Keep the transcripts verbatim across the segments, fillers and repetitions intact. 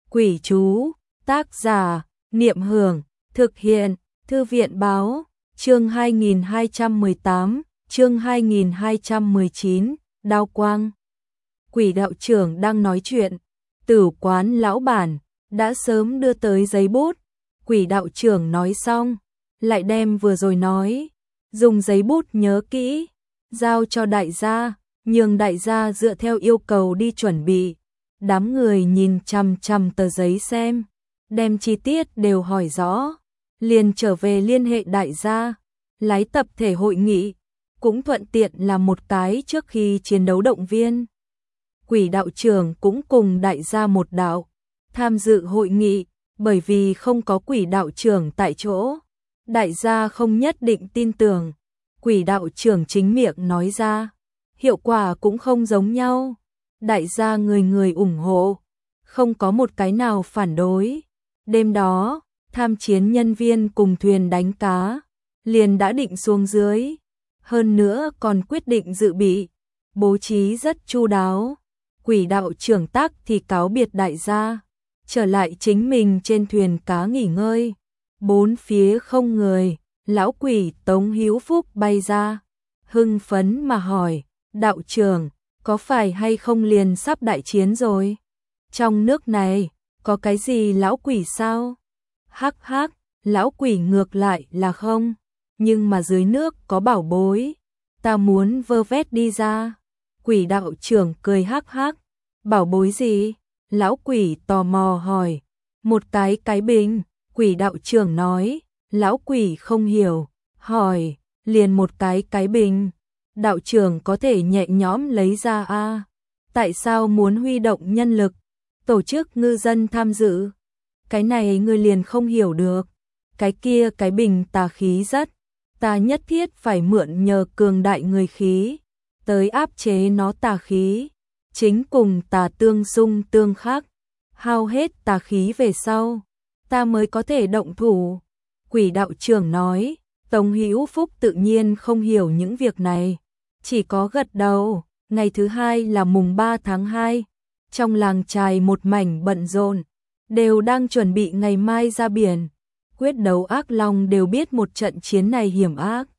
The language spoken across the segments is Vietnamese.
Quỷ chú, tác giả, Niệm Hưởng, thực hiện, Thư viện Báo, chương hai nghìn hai trăm mười tám, chương hai nghìn hai trăm mười chín, Đao Quang. Quỷ đạo trưởng đang nói chuyện, Tử quán lão bản đã sớm đưa tới giấy bút. Quỷ đạo trưởng nói xong, lại đem vừa rồi nói, dùng giấy bút nhớ kỹ, giao cho đại gia, nhường đại gia dựa theo yêu cầu đi chuẩn bị. Đám người nhìn chằm chằm tờ giấy xem, đem chi tiết đều hỏi rõ, liền trở về liên hệ đại gia, lái tập thể hội nghị, cũng thuận tiện là một cái trước khi chiến đấu động viên. Quỷ đạo trưởng cũng cùng đại gia một đạo, tham dự hội nghị, bởi vì không có quỷ đạo trưởng tại chỗ, đại gia không nhất định tin tưởng. Quỷ đạo trưởng chính miệng nói ra, hiệu quả cũng không giống nhau. Đại gia người người ủng hộ, không có một cái nào phản đối. Đêm đó, tham chiến nhân viên cùng thuyền đánh cá, liền đã định xuống dưới. Hơn nữa còn quyết định dự bị, bố trí rất chu đáo. Quỷ đạo trưởng tắc thì cáo biệt đại gia, trở lại chính mình trên thuyền cá nghỉ ngơi. Bốn phía không người, lão quỷ Tống Hữu Phúc bay ra, hưng phấn mà hỏi, đạo trưởng, có phải hay không liền sắp đại chiến rồi? Trong nước này, có cái gì lão quỷ sao? Hắc hắc, lão quỷ ngược lại là không, nhưng mà dưới nước có bảo bối, ta muốn vơ vét đi ra. Quỷ đạo trưởng cười hắc hắc, bảo bối gì? Lão quỷ tò mò hỏi. Một cái cái bình. Quỷ đạo trưởng nói. Lão quỷ không hiểu, hỏi, liền một cái cái bình. Đạo trưởng có thể nhẹ nhõm lấy ra a à? Tại sao muốn huy động nhân lực, tổ chức ngư dân tham dự? Cái này ngươi liền không hiểu được. Cái kia cái bình tà khí rất, ta nhất thiết phải mượn nhờ cường đại người khí, tới áp chế nó tà khí, chính cùng tà tương xung tương khắc, hao hết tà khí về sau, ta mới có thể động thủ. Quỷ đạo trưởng nói. Tống Hữu Phúc tự nhiên không hiểu những việc này, chỉ có gật đầu. Ngày thứ hai là mùng ba tháng hai, trong làng chài một mảnh bận rộn, đều đang chuẩn bị ngày mai ra biển, quyết đấu ác long đều biết một trận chiến này hiểm ác.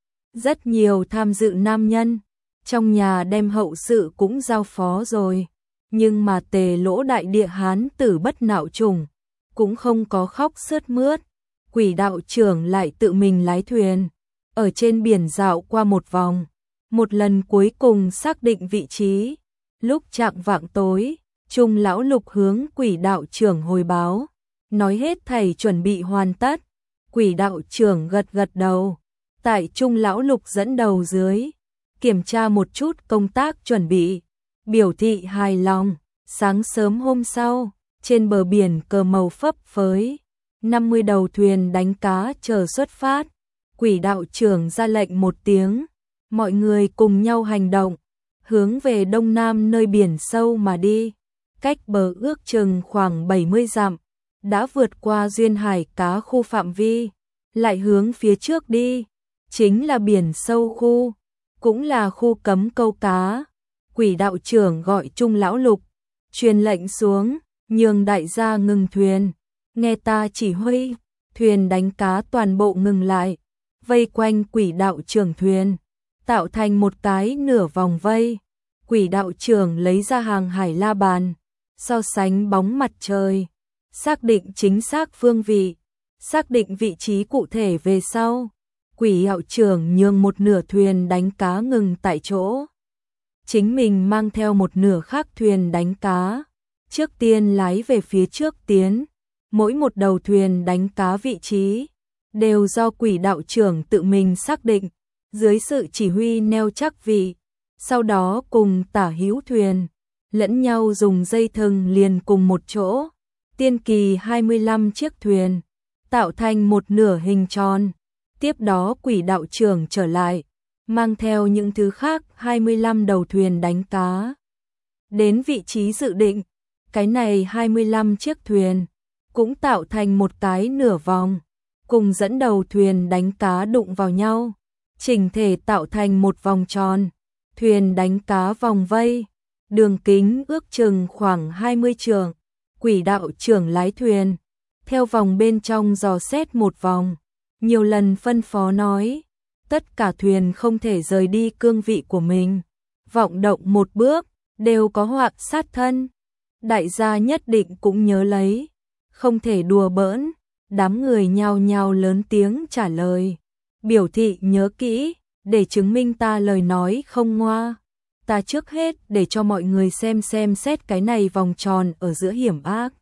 Rất nhiều tham dự nam nhân, trong nhà đem hậu sự cũng giao phó rồi, nhưng mà Tề Lỗ đại địa hán tử bất nạo trùng, cũng không có khóc sướt mướt. Quỷ đạo trưởng lại tự mình lái thuyền, ở trên biển dạo qua một vòng, một lần cuối cùng xác định vị trí. Lúc chạng vạng tối, Trung lão Lục hướng quỷ đạo trưởng hồi báo, nói hết thảy chuẩn bị hoàn tất. Quỷ đạo trưởng gật gật đầu, tại Trung lão Lục dẫn đầu dưới, kiểm tra một chút công tác chuẩn bị, biểu thị hài lòng. Sáng sớm hôm sau, trên bờ biển cờ màu phấp phới, năm mươi đầu thuyền đánh cá chờ xuất phát. Quỷ đạo trưởng ra lệnh một tiếng, mọi người cùng nhau hành động, hướng về đông nam nơi biển sâu mà đi. Cách bờ ước chừng khoảng bảy mươi dặm, đã vượt qua duyên hải cá khu phạm vi, lại hướng phía trước đi, chính là biển sâu khu, cũng là khu cấm câu cá. Quỷ đạo trưởng gọi Trung lão Lục, truyền lệnh xuống, nhường đại gia ngừng thuyền, nghe ta chỉ huy. Thuyền đánh cá toàn bộ ngừng lại, vây quanh quỷ đạo trưởng thuyền, tạo thành một cái nửa vòng vây. Quỷ đạo trưởng lấy ra hàng hải la bàn, so sánh bóng mặt trời, xác định chính xác phương vị, xác định vị trí cụ thể về sau. Quỷ đạo trưởng nhường một nửa thuyền đánh cá ngừng tại chỗ, chính mình mang theo một nửa khác thuyền đánh cá, trước tiên lái về phía trước tiến. Mỗi một đầu thuyền đánh cá vị trí đều do quỷ đạo trưởng tự mình xác định, dưới sự chỉ huy neo chắc vị, sau đó cùng tả hữu thuyền lẫn nhau dùng dây thừng liền cùng một chỗ, tiên kỳ hai mươi lăm chiếc thuyền tạo thành một nửa hình tròn. Tiếp đó quỷ đạo trưởng trở lại, mang theo những thứ khác hai mươi lăm đầu thuyền đánh cá đến vị trí dự định. Cái này hai mươi lăm chiếc thuyền cũng tạo thành một cái nửa vòng, cùng dẫn đầu thuyền đánh cá đụng vào nhau, chỉnh thể tạo thành một vòng tròn. Thuyền đánh cá vòng vây, đường kính ước chừng khoảng hai mươi trượng. Quỷ đạo trưởng lái thuyền, theo vòng bên trong dò xét một vòng, nhiều lần phân phó nói, tất cả thuyền không thể rời đi cương vị của mình, vọng động một bước, đều có họa sát thân. Đại gia nhất định cũng nhớ lấy, không thể đùa bỡn, đám người nhao nhao lớn tiếng trả lời, biểu thị nhớ kỹ, để chứng minh ta lời nói không ngoa. Ta trước hết để cho mọi người xem xem xét cái này vòng tròn ở giữa hiểm ác.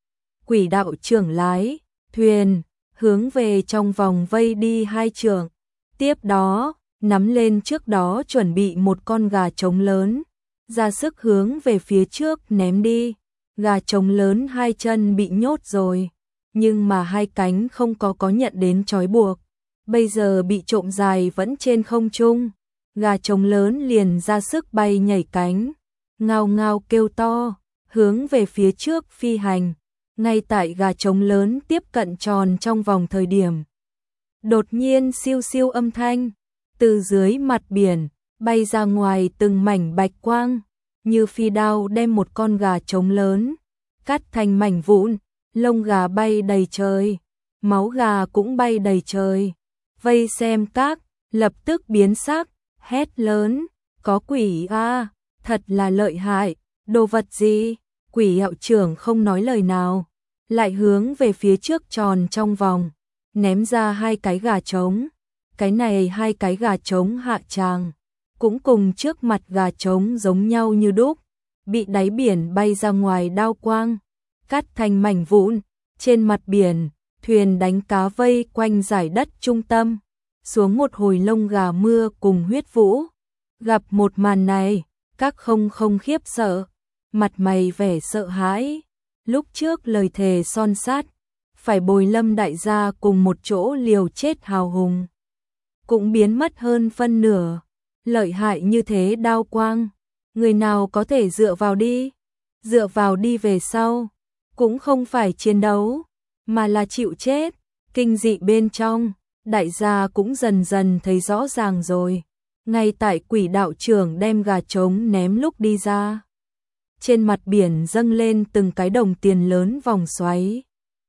Quỷ đạo trưởng lái thuyền, hướng về trong vòng vây đi hai trượng. Tiếp đó, nắm lên trước đó chuẩn bị một con gà trống lớn, ra sức hướng về phía trước ném đi. Gà trống lớn hai chân bị nhốt rồi, nhưng mà hai cánh không có có nhận đến trói buộc. Bây giờ bị trộm dài vẫn trên không trung. Gà trống lớn liền ra sức bay nhảy cánh, ngao ngao kêu to, hướng về phía trước phi hành. Ngay tại gà trống lớn tiếp cận tròn trong vòng thời điểm, đột nhiên siêu siêu âm thanh, từ dưới mặt biển, bay ra ngoài từng mảnh bạch quang, như phi đao đem một con gà trống lớn, cắt thành mảnh vụn, lông gà bay đầy trời, máu gà cũng bay đầy trời. Vây xem các, lập tức biến sắc, hét lớn, có quỷ a, thật là lợi hại, đồ vật gì? Quỷ đạo trưởng không nói lời nào, lại hướng về phía trước tròn trong vòng, ném ra hai cái gà trống. Cái này hai cái gà trống hạ tràng, cũng cùng trước mặt gà trống giống nhau như đúc, bị đáy biển bay ra ngoài đao quang, cắt thành mảnh vụn. Trên mặt biển, thuyền đánh cá vây quanh giải đất trung tâm, xuống một hồi lông gà mưa cùng huyết vũ. Gặp một màn này, các không không khiếp sợ, mặt mày vẻ sợ hãi. Lúc trước lời thề son sắt, phải bồi Lâm đại gia cùng một chỗ liều chết hào hùng, cũng biến mất hơn phân nửa. Lợi hại như thế đao quang, người nào có thể dựa vào đi? Dựa vào đi về sau, cũng không phải chiến đấu, mà là chịu chết. Kinh dị bên trong, đại gia cũng dần dần thấy rõ ràng rồi. Ngay tại quỷ đạo trưởng đem gà trống ném lúc đi ra, trên mặt biển dâng lên từng cái đồng tiền lớn vòng xoáy.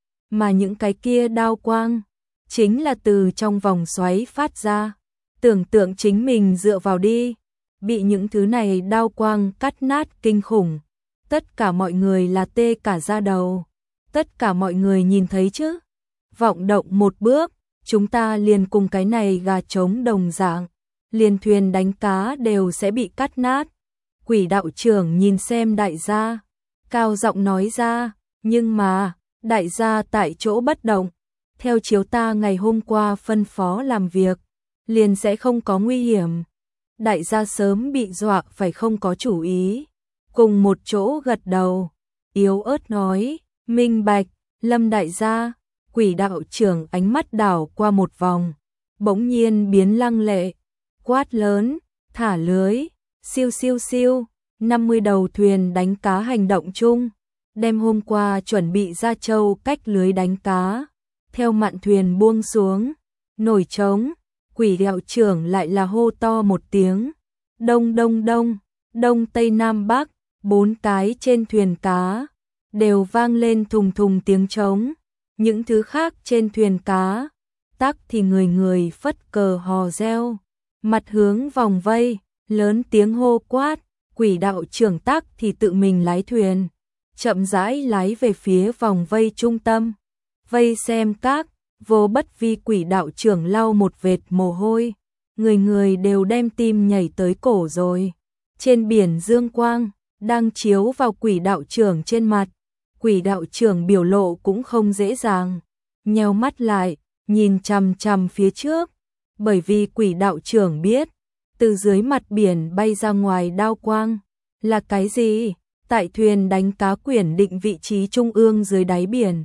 Mà những cái kia đao quang, chính là từ trong vòng xoáy phát ra. Tưởng tượng chính mình dựa vào đi, bị những thứ này đao quang cắt nát kinh khủng. Tất cả mọi người là tê cả da đầu. Tất cả mọi người nhìn thấy chứ? Vọng động một bước, chúng ta liền cùng cái này gà trống đồng dạng, liền thuyền đánh cá đều sẽ bị cắt nát. Quỷ đạo trưởng nhìn xem đại gia, cao giọng nói ra, nhưng mà, đại gia tại chỗ bất động. Theo chiếu ta ngày hôm qua phân phó làm việc, liền sẽ không có nguy hiểm. Đại gia sớm bị dọa phải không có chủ ý. Cùng một chỗ gật đầu, yếu ớt nói, minh bạch. Lâm đại gia, quỷ đạo trưởng ánh mắt đảo qua một vòng, bỗng nhiên biến lăng lệ, quát lớn, thả lưới, siêu siêu siêu, năm mươi đầu thuyền đánh cá hành động chung, đem hôm qua chuẩn bị ra châu cách lưới đánh cá, theo mạn thuyền buông xuống, nổi trống. Quỷ đạo trưởng lại là hô to một tiếng, đông đông đông, đông tây nam bắc, bốn cái trên thuyền cá, đều vang lên thùng thùng tiếng trống. Những thứ khác trên thuyền cá, tắc thì người người phất cờ hò reo, mặt hướng vòng vây, lớn tiếng hô quát. Quỷ đạo trưởng tắc thì tự mình lái thuyền, chậm rãi lái về phía vòng vây trung tâm. Vây xem các, vô bất vi quỷ đạo trưởng lau một vệt mồ hôi, người người đều đem tim nhảy tới cổ rồi. Trên biển dương quang, đang chiếu vào quỷ đạo trưởng trên mặt. Quỷ đạo trưởng biểu lộ cũng không dễ dàng, nheo mắt lại, nhìn chằm chằm phía trước, bởi vì quỷ đạo trưởng biết, từ dưới mặt biển bay ra ngoài đao quang, là cái gì? Tại thuyền đánh cá quyển định vị trí trung ương dưới đáy biển,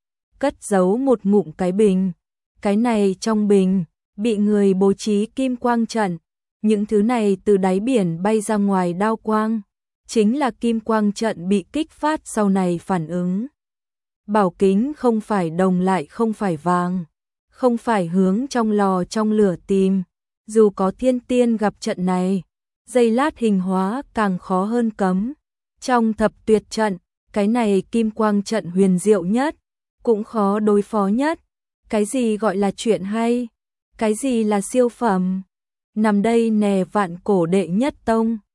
cất giấu một ngụm cái bình. Cái này trong bình, bị người bố trí kim quang trận, những thứ này từ đáy biển bay ra ngoài đao quang, chính là kim quang trận bị kích phát sau này phản ứng. Bảo kính không phải đồng lại không phải vàng, không phải hướng trong lò trong lửa tìm, dù có thiên tiên gặp trận này, giây lát hình hóa càng khó hơn cấm. Trong thập tuyệt trận, cái này kim quang trận huyền diệu nhất, cũng khó đối phó nhất. Cái gì gọi là chuyện hay? Cái gì là siêu phẩm? Nằm đây nè vạn cổ đệ nhất tông.